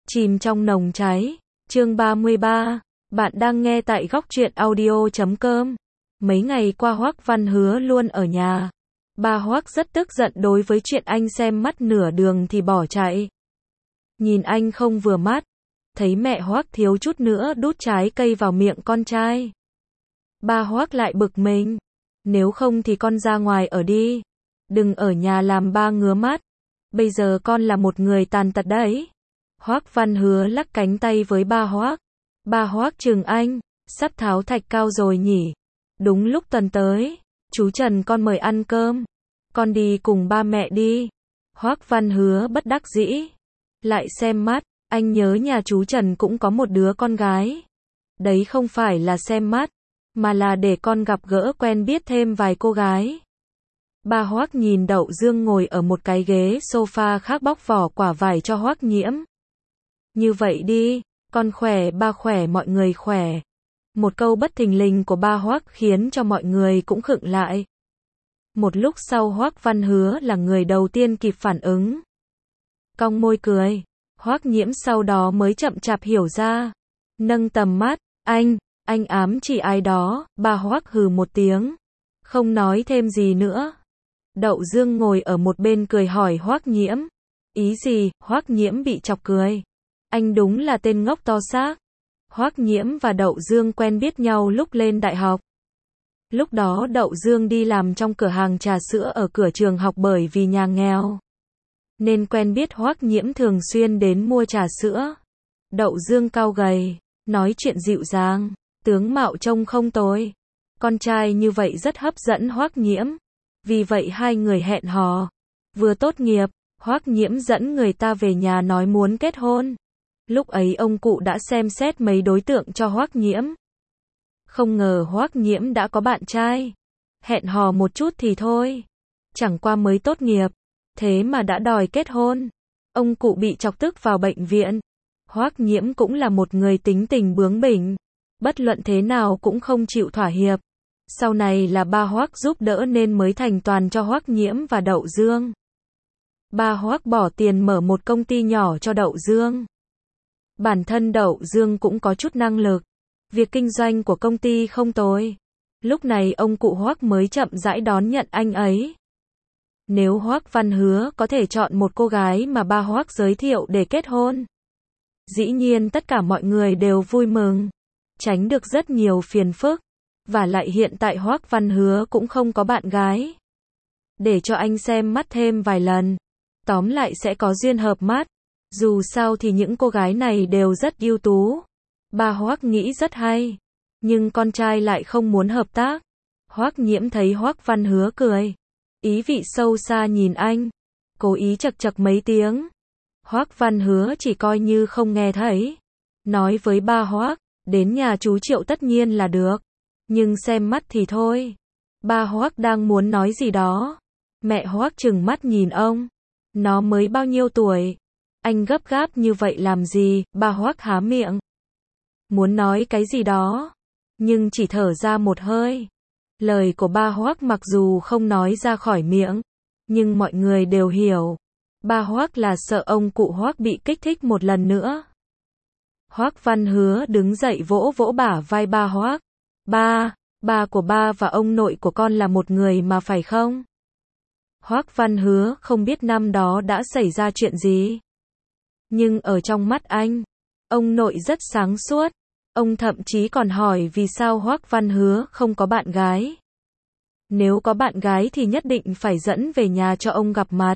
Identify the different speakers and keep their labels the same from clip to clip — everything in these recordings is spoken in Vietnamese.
Speaker 1: Chìm trong nồng cháy. Chương 33. Bạn đang nghe tại góc truyện audio.com. Mấy ngày qua Hoắc Văn Hứa luôn ở nhà. Ba Hoắc rất tức giận đối với chuyện anh xem mắt nửa đường thì bỏ chạy. Nhìn anh không vừa mắt, thấy mẹ Hoắc thiếu chút nữa đút trái cây vào miệng con trai. Ba Hoắc lại bực mình. Nếu không thì con ra ngoài ở đi. Đừng ở nhà làm ba ngứa mắt. Bây giờ con là một người tàn tật đấy. Hoắc Văn Hứa lắc cánh tay với ba Hoắc. Ba Hoắc chừng anh, sắp tháo thạch cao rồi nhỉ. Đúng lúc Tuần tới, chú Trần con mời ăn cơm. Con đi cùng ba mẹ đi. Hoắc Văn Hứa bất đắc dĩ. Lại xem mắt, anh nhớ nhà chú Trần cũng có một đứa con gái. Đấy không phải là xem mắt, mà là để con gặp gỡ quen biết thêm vài cô gái. Ba Hoắc nhìn Đậu Dương ngồi ở một cái ghế sofa khác bóc vỏ quả vải cho Hoắc Nhiễm. Như vậy đi, con khỏe ba khỏe mọi người khỏe. Một câu bất thình lình của ba Hoắc khiến cho mọi người cũng khựng lại. Một lúc sau Hoắc Văn Hứa là người đầu tiên kịp phản ứng. Cong môi cười, Hoắc Nhiễm sau đó mới chậm chạp hiểu ra. Nâng tầm mắt, anh ám chỉ ai đó, ba Hoắc hừ một tiếng. Không nói thêm gì nữa. Đậu Dương ngồi ở một bên cười hỏi Hoắc Nhiễm. Ý gì? Hoắc Nhiễm bị chọc cười. Anh đúng là tên ngốc to xác. Hoắc Nhiễm và Đậu Dương quen biết nhau lúc lên đại học. Lúc đó Đậu Dương đi làm trong cửa hàng trà sữa ở cửa trường học bởi vì nhà nghèo, nên quen biết Hoắc Nhiễm thường xuyên đến mua trà sữa. Đậu Dương cao gầy, nói chuyện dịu dàng, tướng mạo trông không tồi. Con trai như vậy rất hấp dẫn Hoắc Nhiễm. Vì vậy hai người hẹn hò. Vừa tốt nghiệp, Hoắc Nhiễm dẫn người ta về nhà nói muốn kết hôn. Lúc ấy ông cụ đã xem xét mấy đối tượng cho Hoắc Nhiễm. Không ngờ Hoắc Nhiễm đã có bạn trai. Hẹn hò một chút thì thôi. Chẳng qua mới tốt nghiệp, thế mà đã đòi kết hôn. Ông cụ bị chọc tức vào bệnh viện. Hoắc Nhiễm cũng là một người tính tình bướng bỉnh. Bất luận thế nào cũng không chịu thỏa hiệp. Sau này là ba Hoắc giúp đỡ nên mới thành toàn cho Hoắc Nhiễm và Đậu Dương. Ba Hoắc bỏ tiền mở một công ty nhỏ cho Đậu Dương. Bản thân Đậu Dương cũng có chút năng lực. Việc kinh doanh của công ty không tồi. Lúc này ông cụ Hoắc mới chậm rãi đón nhận anh ấy. Nếu Hoắc Văn Hứa có thể chọn một cô gái mà ba Hoắc giới thiệu để kết hôn, dĩ nhiên tất cả mọi người đều vui mừng, tránh được rất nhiều phiền phức. Và lại hiện tại Hoắc Văn Hứa cũng không có bạn gái. Để cho anh xem mắt thêm vài lần. Tóm lại sẽ có duyên hợp mắt. Dù sao thì những cô gái này đều rất ưu tú. Ba Hoắc nghĩ rất hay. Nhưng con trai lại không muốn hợp tác. Hoắc Nhiễm thấy Hoắc Văn Hứa cười. Ý vị sâu xa nhìn anh. Cố ý chậc chậc mấy tiếng. Hoắc Văn Hứa chỉ coi như không nghe thấy. Nói với ba Hoắc, đến nhà chú Triệu tất nhiên là được. Nhưng xem mắt thì thôi. Ba Hoắc đang muốn nói gì đó. Mẹ Hoắc trừng mắt nhìn ông. Nó mới bao nhiêu tuổi? Anh gấp gáp như vậy làm gì? Ba Hoắc há miệng. Muốn nói cái gì đó. Nhưng chỉ thở ra một hơi. Lời của ba Hoắc mặc dù không nói ra khỏi miệng. Nhưng mọi người đều hiểu. Ba Hoắc là sợ ông cụ Hoắc bị kích thích một lần nữa. Hoắc Văn Hứa đứng dậy vỗ vỗ bả vai ba Hoắc. Ba của ba và ông nội của con là một người mà phải không? Hoắc Văn Hứa không biết năm đó đã xảy ra chuyện gì. Nhưng ở trong mắt anh, ông nội rất sáng suốt. Ông thậm chí còn hỏi vì sao Hoắc Văn Hứa không có bạn gái. Nếu có bạn gái thì nhất định phải dẫn về nhà cho ông gặp mặt.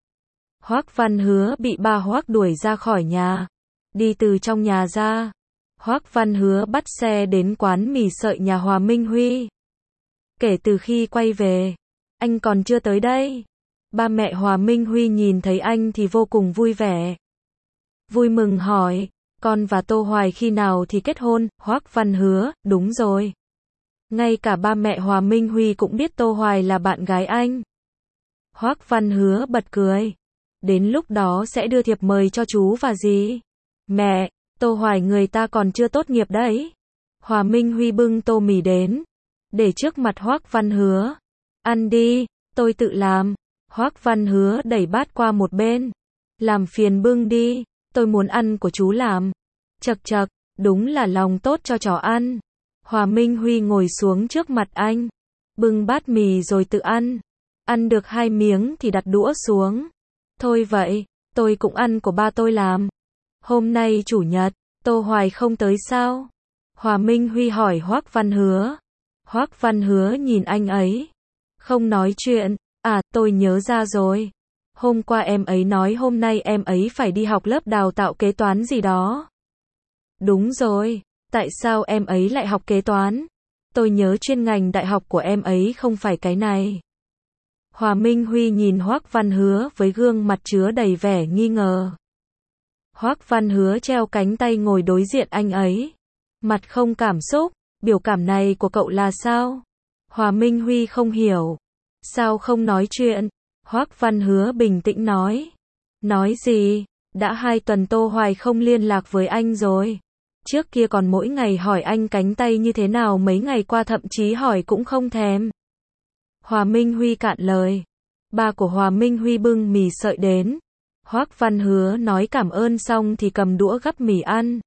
Speaker 1: Hoắc Văn Hứa bị ba Hoắc đuổi ra khỏi nhà. Đi từ trong nhà ra. Hoắc Văn Hứa bắt xe đến quán mì sợi nhà Hòa Minh Huy. Kể từ khi quay về, anh còn chưa tới đây. Ba mẹ Hòa Minh Huy nhìn thấy anh thì vô cùng vui vẻ. Vui mừng hỏi, con và Tô Hoài khi nào thì kết hôn? Hoắc Văn Hứa, đúng rồi. Ngay cả ba mẹ Hòa Minh Huy cũng biết Tô Hoài là bạn gái anh. Hoắc Văn Hứa bật cười. Đến lúc đó sẽ đưa thiệp mời cho chú và dì. Mẹ, Tô Hoài người ta còn chưa tốt nghiệp đấy. Hòa Minh Huy bưng tô mì đến, để trước mặt Hoắc Văn Hứa. Ăn đi, tôi tự làm. Hoắc Văn Hứa đẩy bát qua một bên. Làm phiền bưng đi. tôi muốn ăn của chú làm. Chậc chậc, đúng là lòng tốt cho chó ăn. Hòa Minh Huy ngồi xuống trước mặt anh, bưng bát mì rồi tự ăn. Ăn được 2 miếng thì đặt đũa xuống. Thôi vậy, tôi cũng ăn của ba tôi làm. Hôm nay chủ nhật, Tô Hoài không tới sao? Hòa Minh Huy hỏi Hoắc Văn Hứa. Hoắc Văn Hứa nhìn anh ấy. Không nói chuyện. À, tôi nhớ ra rồi. Hôm qua em ấy nói hôm nay em ấy phải đi học lớp đào tạo kế toán gì đó. Đúng rồi. Tại sao em ấy lại học kế toán? Tôi nhớ chuyên ngành đại học của em ấy không phải cái này. Hòa Minh Huy nhìn Hoắc Văn Hứa với gương mặt chứa đầy vẻ nghi ngờ. Hoắc Văn Hứa treo cánh tay ngồi đối diện anh ấy. Mặt không cảm xúc, biểu cảm này của cậu là sao? Hòa Minh Huy không hiểu. Sao không nói chuyện? Hoắc Văn Hứa bình tĩnh nói. Nói gì? Đã 2 tuần Tô Hoài không liên lạc với anh rồi. Trước kia còn mỗi ngày hỏi anh cánh tay như thế nào, mấy ngày qua thậm chí hỏi cũng không thèm. Hòa Minh Huy cạn lời. Ba của Hòa Minh Huy bưng mì sợi đến. Hoắc Văn Hứa nói cảm ơn xong thì cầm đũa gắp mì ăn.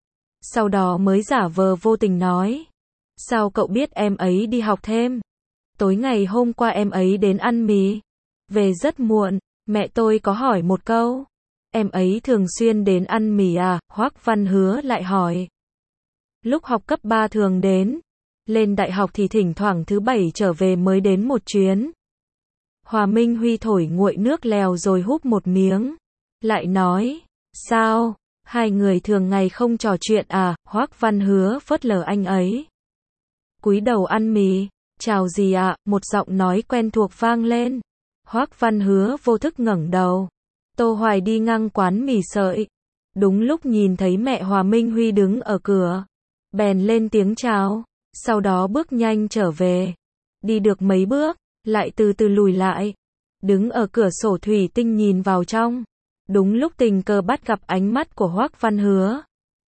Speaker 1: Sau đó mới giả vờ vô tình nói. Sao cậu biết em ấy đi học thêm? Tối ngày hôm qua em ấy đến ăn mì. Về rất muộn, mẹ tôi có hỏi một câu. Em ấy thường xuyên đến ăn mì à? Hoắc Văn Hứa lại hỏi. Lúc học cấp 3 thường đến. Lên đại học thì thỉnh thoảng thứ 7 trở về mới đến một chuyến. Hòa Minh Huy thổi nguội nước lèo rồi húp một miếng. Lại nói. Sao? 2 người thường ngày không trò chuyện à? Hoắc Văn Hứa phớt lờ anh ấy. Cúi đầu ăn mì. Chào gì ạ? Một giọng nói quen thuộc vang lên. Hoắc Văn Hứa vô thức ngẩng đầu. Tô Hoài đi ngang quán mì sợi. Đúng lúc nhìn thấy mẹ Hòa Minh Huy đứng ở cửa. Bèn lên tiếng chào. Sau đó bước nhanh trở về. Đi được mấy bước, lại từ từ lùi lại. Đứng ở cửa sổ thủy tinh nhìn vào trong. Đúng lúc tình cờ bắt gặp ánh mắt của Hoắc Văn Hứa.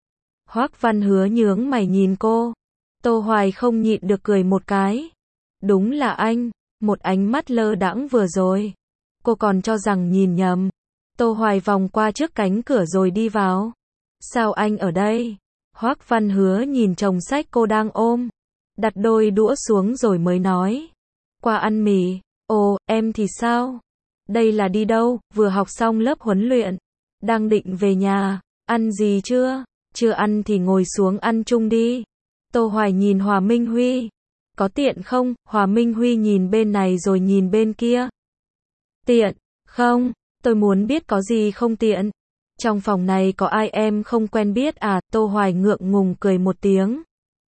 Speaker 1: Hoắc Văn Hứa nhướng mày nhìn cô. Tô Hoài không nhịn được cười một cái. Đúng là anh, một ánh mắt lơ đãng vừa rồi. Cô còn cho rằng nhìn nhầm. Tô Hoài vòng qua trước cánh cửa rồi đi vào. Sao anh ở đây? Hoắc Văn Hứa nhìn chồng sách cô đang ôm. Đặt đôi đũa xuống rồi mới nói. Qua ăn mì. Ồ, em thì sao? Đây là đi đâu? Vừa học xong lớp huấn luyện. Đang định về nhà. Ăn gì chưa? Chưa ăn thì ngồi xuống ăn chung đi. Tô Hoài nhìn Hòa Minh Huy. Có tiện không? Hòa Minh Huy nhìn bên này rồi nhìn bên kia. Tiện, không? Tôi muốn biết có gì không tiện. Trong phòng này có ai em không quen biết à? Tô Hoài ngượng ngùng cười một tiếng.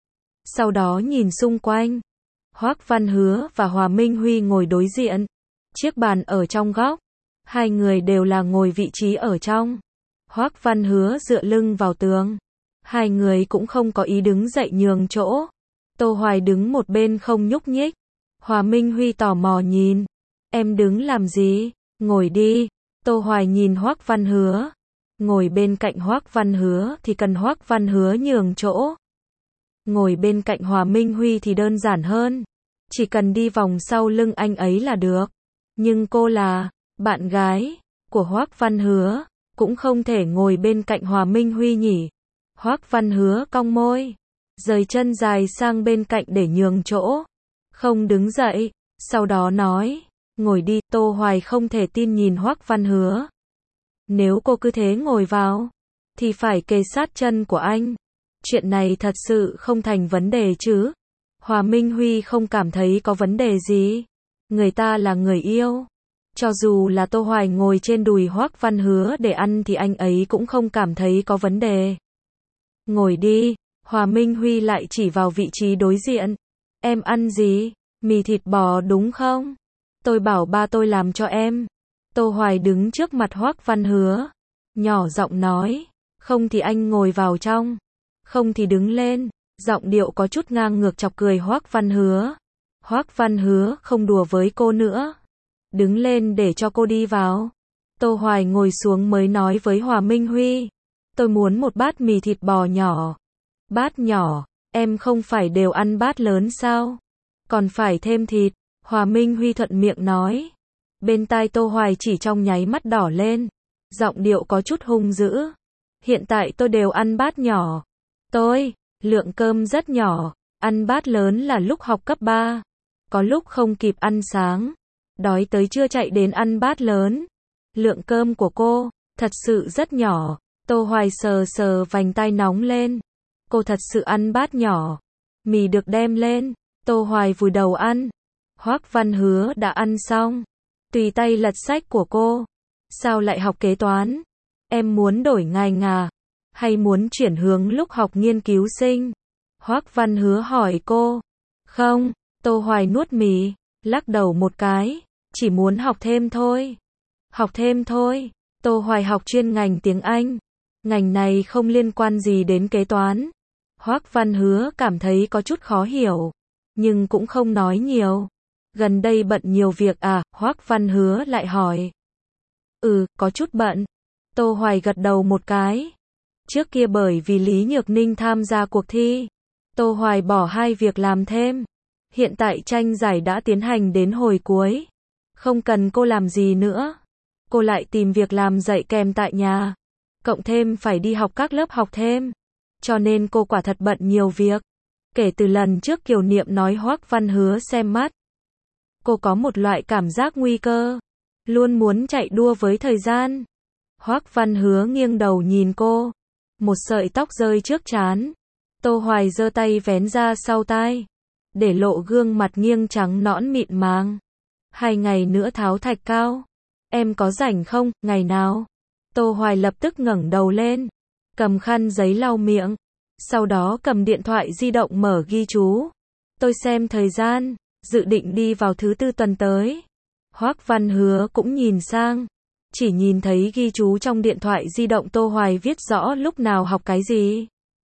Speaker 1: Sau đó nhìn xung quanh. Hoắc Văn Hứa và Hòa Minh Huy ngồi đối diện. Chiếc bàn ở trong góc. 2 người đều là ngồi vị trí ở trong. Hoắc Văn Hứa dựa lưng vào tường. 2 người cũng không có ý đứng dậy nhường chỗ. Tô Hoài đứng một bên không nhúc nhích. Hòa Minh Huy tò mò nhìn. Em đứng làm gì? Ngồi đi. Tô Hoài nhìn Hoắc Văn Hứa. Ngồi bên cạnh Hoắc Văn Hứa thì cần Hoắc Văn Hứa nhường chỗ. Ngồi bên cạnh Hòa Minh Huy thì đơn giản hơn. Chỉ cần đi vòng sau lưng anh ấy là được. Nhưng cô là bạn gái của Hoắc Văn Hứa, cũng không thể ngồi bên cạnh Hòa Minh Huy nhỉ. Hoắc Văn Hứa cong môi, giơ chân dài sang bên cạnh để nhường chỗ. Không đứng dậy, sau đó nói, ngồi đi. Tô Hoài không thể tin nhìn Hoắc Văn Hứa. Nếu cô cứ thế ngồi vào, thì phải kề sát chân của anh. Chuyện này thật sự không thành vấn đề chứ. Hòa Minh Huy không cảm thấy có vấn đề gì. Người ta là người yêu. Cho dù là Tô Hoài ngồi trên đùi Hoắc Văn Hứa để ăn thì anh ấy cũng không cảm thấy có vấn đề. Ngồi đi. Hòa Minh Huy lại chỉ vào vị trí đối diện. Em ăn gì? Mì thịt bò đúng không? Tôi bảo ba tôi làm cho em. Tô Hoài đứng trước mặt Hoắc Văn Hứa. Nhỏ giọng nói. Không thì anh ngồi vào trong. Không thì đứng lên. Giọng điệu có chút ngang ngược chọc cười Hoắc Văn Hứa. Hoắc Văn Hứa không đùa với cô nữa. Đứng lên để cho cô đi vào. Tô Hoài ngồi xuống mới nói với Hòa Minh Huy. Tôi muốn một bát mì thịt bò nhỏ. Bát nhỏ, em không phải đều ăn bát lớn sao? Còn phải thêm thịt. Hòa Minh Huy thuận miệng nói. Bên tai Tô Hoài chỉ trong nháy mắt đỏ lên. Giọng điệu có chút hung dữ. Hiện tại tôi đều ăn bát nhỏ. Lượng cơm rất nhỏ, ăn bát lớn là lúc học cấp 3. Có lúc không kịp ăn sáng, đói tới trưa chạy đến ăn bát lớn. Lượng cơm của cô, thật sự rất nhỏ. Tô Hoài sờ sờ vành tai nóng lên. Cô thật sự ăn bát nhỏ. Mì được đem lên, Tô Hoài vùi đầu ăn. Hoắc Văn Hứa đã ăn xong, tùy tay lật sách của cô. Sao lại học kế toán? Em muốn đổi ngành à? Hay muốn chuyển hướng lúc học nghiên cứu sinh? Hoắc Văn Hứa hỏi cô. Không, Tô Hoài nuốt mì, lắc đầu một cái, chỉ muốn học thêm thôi. Học thêm thôi. Tô Hoài học chuyên ngành tiếng Anh. Ngành này không liên quan gì đến kế toán. Hoắc Văn Hứa cảm thấy có chút khó hiểu, nhưng cũng không nói nhiều. Gần đây bận nhiều việc à? Hoắc Văn Hứa lại hỏi. Có chút bận. Tô Hoài gật đầu một cái. Trước kia bởi vì Lý Nhược Ninh tham gia cuộc thi, Tô Hoài bỏ 2 việc làm thêm. Hiện tại tranh giải đã tiến hành đến hồi cuối, không cần cô làm gì nữa. Cô lại tìm việc làm dạy kèm tại nhà, cộng thêm phải đi học các lớp học thêm, cho nên cô quả thật bận nhiều việc. Kể từ lần trước Kiều Niệm nói Hoắc Văn Hứa xem mắt, cô có một loại cảm giác nguy cơ, luôn muốn chạy đua với thời gian. Hoắc Văn Hứa nghiêng đầu nhìn cô, một sợi tóc rơi trước trán. Tô Hoài giơ tay vén ra sau tai, để lộ gương mặt nghiêng trắng nõn mịn màng. 2 ngày nữa Tháo Thạch Cao, em có rảnh không? Ngày nào? Tô Hoài lập tức ngẩng đầu lên, cầm khăn giấy lau miệng, sau đó cầm điện thoại di động mở ghi chú. Tôi xem thời gian, dự định đi vào thứ 4 tuần tới. Hoắc Văn Hứa cũng nhìn sang, chỉ nhìn thấy ghi chú trong điện thoại di động Tô Hoài viết rõ lúc nào học cái gì.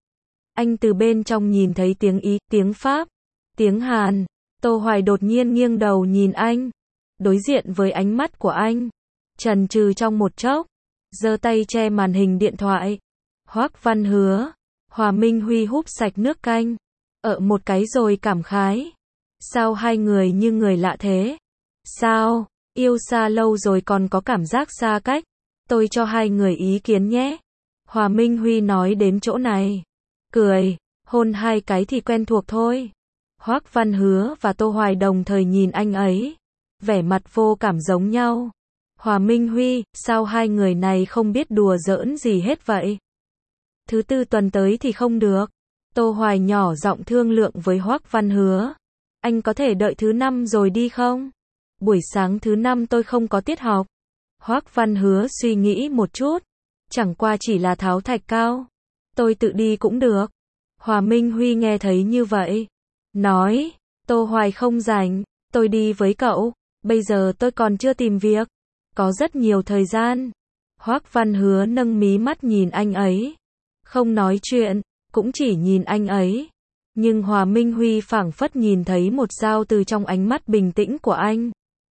Speaker 1: Anh từ bên trong nhìn thấy tiếng Ý, tiếng Pháp, tiếng Hàn. Tô Hoài đột nhiên nghiêng đầu nhìn anh, đối diện với ánh mắt của anh, chần chừ trong một chốc, giơ tay che màn hình điện thoại. Hoắc Văn Hứa, Hòa Minh Huy húp sạch nước canh, một cái rồi cảm khái. Sao hai người như người lạ thế? Sao, yêu xa lâu rồi còn có cảm giác xa cách? Tôi cho hai người ý kiến nhé. Hòa Minh Huy nói đến chỗ này, cười, hôn 2 cái thì quen thuộc thôi. Hoắc Văn Hứa và Tô Hoài đồng thời nhìn anh ấy, vẻ mặt vô cảm giống nhau. Hòa Minh Huy, sao hai người này không biết đùa giỡn gì hết vậy? Thứ 4 tuần tới thì không được. Tô Hoài nhỏ giọng thương lượng với Hoắc Văn Hứa. Anh có thể đợi thứ 5 rồi đi không? Buổi sáng thứ 5 tôi không có tiết học. Hoắc Văn Hứa suy nghĩ một chút. Chẳng qua chỉ là Tháo Thạch Cao. Tôi tự đi cũng được. Hòa Minh Huy nghe thấy như vậy, nói, Tô Hoài không rảnh, tôi đi với cậu. Bây giờ tôi còn chưa tìm việc, có rất nhiều thời gian. Hoắc Văn Hứa nâng mí mắt nhìn anh ấy, không nói chuyện, cũng chỉ nhìn anh ấy. Nhưng Hòa Minh Huy phảng phất nhìn thấy một dao từ trong ánh mắt bình tĩnh của anh.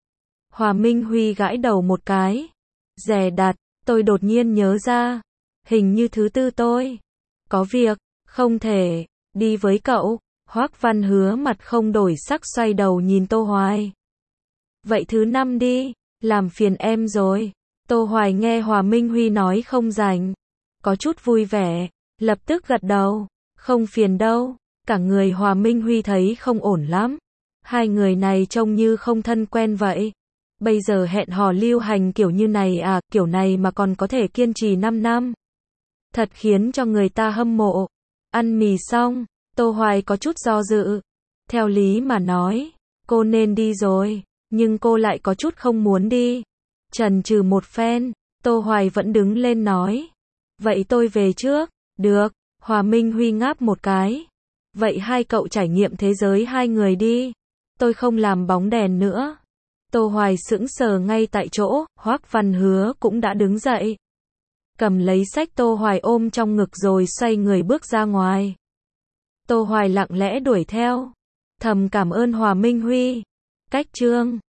Speaker 1: Hòa Minh Huy gãi đầu một cái, dè đặt, tôi đột nhiên nhớ ra, hình như thứ 4 tôi có việc, không thể đi với cậu. Hoắc Văn Hứa mặt không đổi sắc xoay đầu nhìn Tô Hoài. Vậy thứ 5 đi, làm phiền em rồi. Tô Hoài nghe Hòa Minh Huy nói không rảnh, có chút vui vẻ, lập tức gật đầu, không phiền đâu. Cả người Hòa Minh Huy thấy không ổn lắm. Hai người này trông như không thân quen vậy. Bây giờ hẹn hò lưu hành kiểu như này à, kiểu này mà còn có thể kiên trì 5 năm. Thật khiến cho người ta hâm mộ. Ăn mì xong, Tô Hoài có chút do dự. Theo lý mà nói, cô nên đi rồi, nhưng cô lại có chút không muốn đi. Chần chừ một phen, Tô Hoài vẫn đứng lên nói. Vậy tôi về trước. Được, Hòa Minh Huy ngáp một cái. Vậy hai cậu trải nghiệm thế giới hai người đi. Tôi không làm bóng đèn nữa. Tô Hoài sững sờ ngay tại chỗ, Hoắc Văn Hứa cũng đã đứng dậy. Cầm lấy sách Tô Hoài ôm trong ngực rồi xoay người bước ra ngoài. Tô Hoài lặng lẽ đuổi theo, thầm cảm ơn Hòa Minh Huy. Cách chương